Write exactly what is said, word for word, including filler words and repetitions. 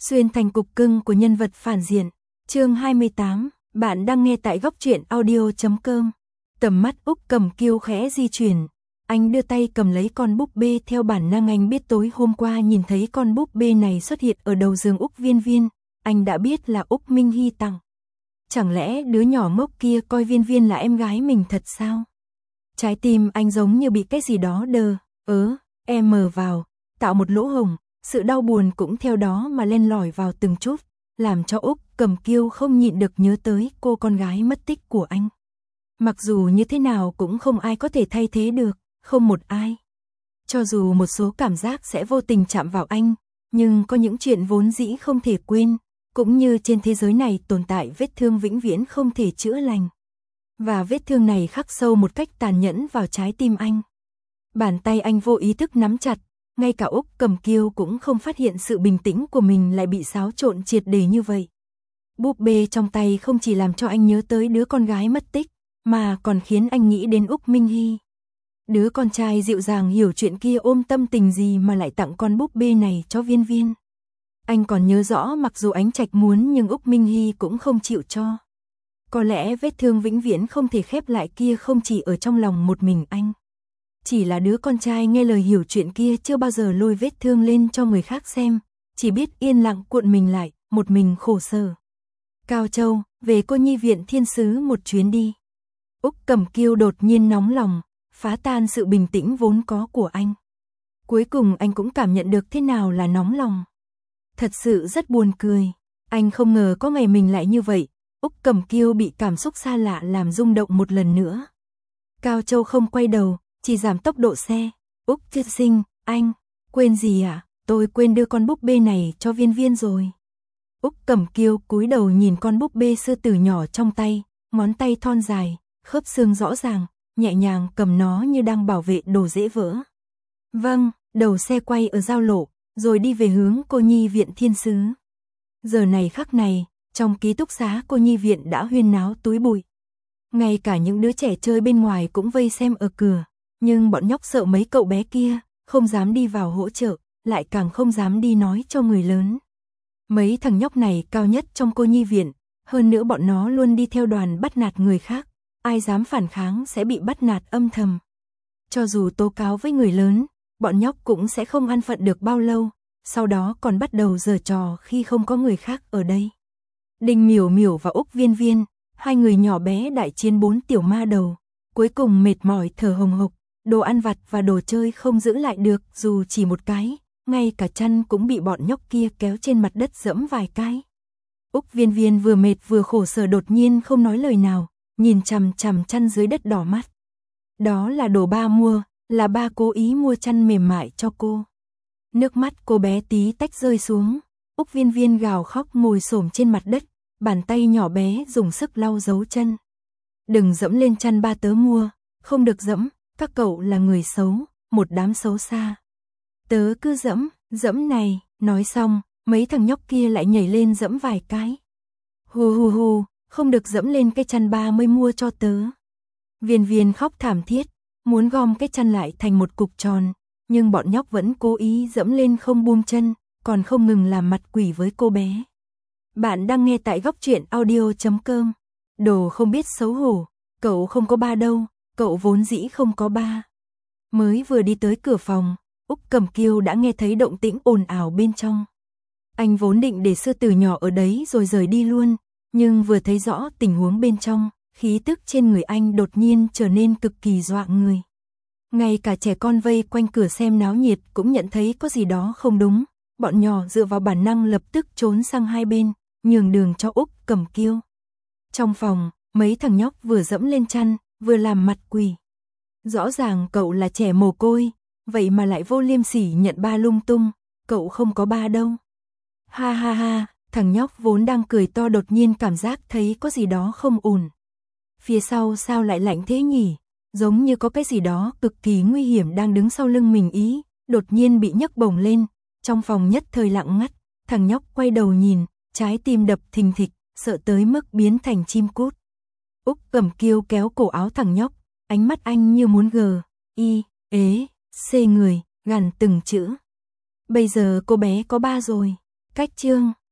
Xuyên thành cục cưng của nhân vật phản diện. Chương hai mươi tám, bạn đang nghe tại góc truyện audio chấm com. Tầm mắt Úc Cẩm Kiêu khẽ di chuyển. Anh đưa tay cầm lấy con búp bê, theo bản năng anh biết tối hôm qua nhìn thấy con búp bê này xuất hiện ở đầu giường Úc Viên Viên, anh đã biết là Úc Minh Hy tặng. Chẳng lẽ đứa nhỏ ngốc kia coi Viên Viên là em gái mình thật sao? Trái tim anh giống như bị cái gì đó đờ, ớ, e mờ vào, tạo một lỗ hổng, sự đau buồn cũng theo đó mà len lỏi vào từng chút, làm cho Úc Cẩm Kiêu không nhịn được nhớ tới cô con gái mất tích của anh. Mặc dù như thế nào cũng không ai có thể thay thế được, không một ai. Cho dù một số cảm giác sẽ vô tình chạm vào anh, nhưng có những chuyện vốn dĩ không thể quên, cũng như trên thế giới này tồn tại vết thương vĩnh viễn không thể chữa lành. Và vết thương này khắc sâu một cách tàn nhẫn vào trái tim anh. Bàn tay anh vô ý thức nắm chặt, ngay cả Úc Cẩm Kiêu cũng không phát hiện sự bình tĩnh của mình lại bị xáo trộn triệt để như vậy. Búp bê trong tay không chỉ làm cho anh nhớ tới đứa con gái mất tích, mà còn khiến anh nghĩ đến Úc Minh Hy. Đứa con trai dịu dàng hiểu chuyện kia ôm tâm tình gì mà lại tặng con búp bê này cho Viên Viên. Anh còn nhớ rõ mặc dù Ánh Trạch muốn nhưng Úc Minh Hy cũng không chịu cho. Có lẽ vết thương vĩnh viễn không thể khép lại kia không chỉ ở trong lòng một mình anh. Chỉ là đứa con trai nghe lời hiểu chuyện kia chưa bao giờ lôi vết thương lên cho người khác xem, chỉ biết yên lặng cuộn mình lại, một mình khổ sở. Cao Châu, về cô nhi viện thiên sứ một chuyến đi. Úc Cẩm Kiêu đột nhiên nóng lòng, phá tan sự bình tĩnh vốn có của anh. Cuối cùng anh cũng cảm nhận được thế nào là nóng lòng. Thật sự rất buồn cười, anh không ngờ có ngày mình lại như vậy. Úc Cẩm Kiêu bị cảm xúc xa lạ làm rung động một lần nữa. Cao Châu không quay đầu, chỉ giảm tốc độ xe. Úc tiên sinh, anh, quên gì à? Tôi quên đưa con búp bê này cho Viên Viên rồi. Úc Cẩm Kiêu cúi đầu nhìn con búp bê sư tử nhỏ trong tay, ngón tay thon dài, khớp xương rõ ràng, nhẹ nhàng cầm nó như đang bảo vệ đồ dễ vỡ. Vâng, đầu xe quay ở giao lộ, rồi đi về hướng cô nhi viện thiên sứ. Giờ này khắc này, trong ký túc xá cô nhi viện đã huyên náo túi bụi. Ngay cả những đứa trẻ chơi bên ngoài cũng vây xem ở cửa, nhưng bọn nhóc sợ mấy cậu bé kia, không dám đi vào hỗ trợ, lại càng không dám đi nói cho người lớn. Mấy thằng nhóc này cao nhất trong cô nhi viện, hơn nữa bọn nó luôn đi theo đoàn bắt nạt người khác, ai dám phản kháng sẽ bị bắt nạt âm thầm. Cho dù tố cáo với người lớn, bọn nhóc cũng sẽ không an phận được bao lâu, sau đó còn bắt đầu giở trò khi không có người khác ở đây. Đinh Miểu Miểu và Úc Viên Viên, hai người nhỏ bé đại chiến bốn tiểu ma đầu, cuối cùng mệt mỏi thở hồng hộc, đồ ăn vặt và đồ chơi không giữ lại được dù chỉ một cái, ngay cả chân cũng bị bọn nhóc kia kéo trên mặt đất dẫm vài cái. Úc Viên Viên vừa mệt vừa khổ sở đột nhiên không nói lời nào, nhìn chằm chằm chăn dưới đất đỏ mắt. Đó là đồ ba mua, là ba cố ý mua chăn mềm mại cho cô. Nước mắt cô bé tí tách rơi xuống, Úc Viên Viên gào khóc ngồi xổm trên mặt đất, bàn tay nhỏ bé dùng sức lau dấu chân. Đừng dẫm lên chăn ba tớ mua, không được dẫm, các cậu là người xấu, một đám xấu xa. Tớ cứ dẫm, dẫm này, nói xong, mấy thằng nhóc kia lại nhảy lên dẫm vài cái. Hù hù hù, không được dẫm lên cái chăn ba mới mua cho tớ. Viên Viên khóc thảm thiết, muốn gom cái chăn lại thành một cục tròn, nhưng bọn nhóc vẫn cố ý dẫm lên không buông chân, còn không ngừng làm mặt quỷ với cô bé. Bạn đang nghe tại góc truyện audio chấm com. Đồ không biết xấu hổ, cậu không có ba đâu, cậu vốn dĩ không có ba. Mới vừa đi tới cửa phòng, Úc Cẩm Kiêu đã nghe thấy động tĩnh ồn ào bên trong. Anh vốn định để sư tử nhỏ ở đấy rồi rời đi luôn, nhưng vừa thấy rõ tình huống bên trong, khí tức trên người anh đột nhiên trở nên cực kỳ dọa người. Ngay cả trẻ con vây quanh cửa xem náo nhiệt cũng nhận thấy có gì đó không đúng, bọn nhỏ dựa vào bản năng lập tức trốn sang hai bên, nhường đường cho Úc Cẩm Kiêu. Trong phòng, mấy thằng nhóc vừa dẫm lên chăn, vừa làm mặt quỷ. Rõ ràng cậu là trẻ mồ côi, vậy mà lại vô liêm sỉ nhận ba lung tung, cậu không có ba đâu. Ha ha ha, thằng nhóc vốn đang cười to đột nhiên cảm giác thấy có gì đó không ổn. Phía sau sao lại lạnh thế nhỉ? Giống như có cái gì đó cực kỳ nguy hiểm đang đứng sau lưng mình ý, đột nhiên bị nhấc bổng lên, trong phòng nhất thời lặng ngắt, thằng nhóc quay đầu nhìn, trái tim đập thình thịch, sợ tới mức biến thành chim cút. Úc Cẩm Kiêu kéo cổ áo thằng nhóc, ánh mắt anh như muốn gờ, y, ế, xê người, gằn từng chữ. Bây giờ cô bé có ba rồi, Cách chương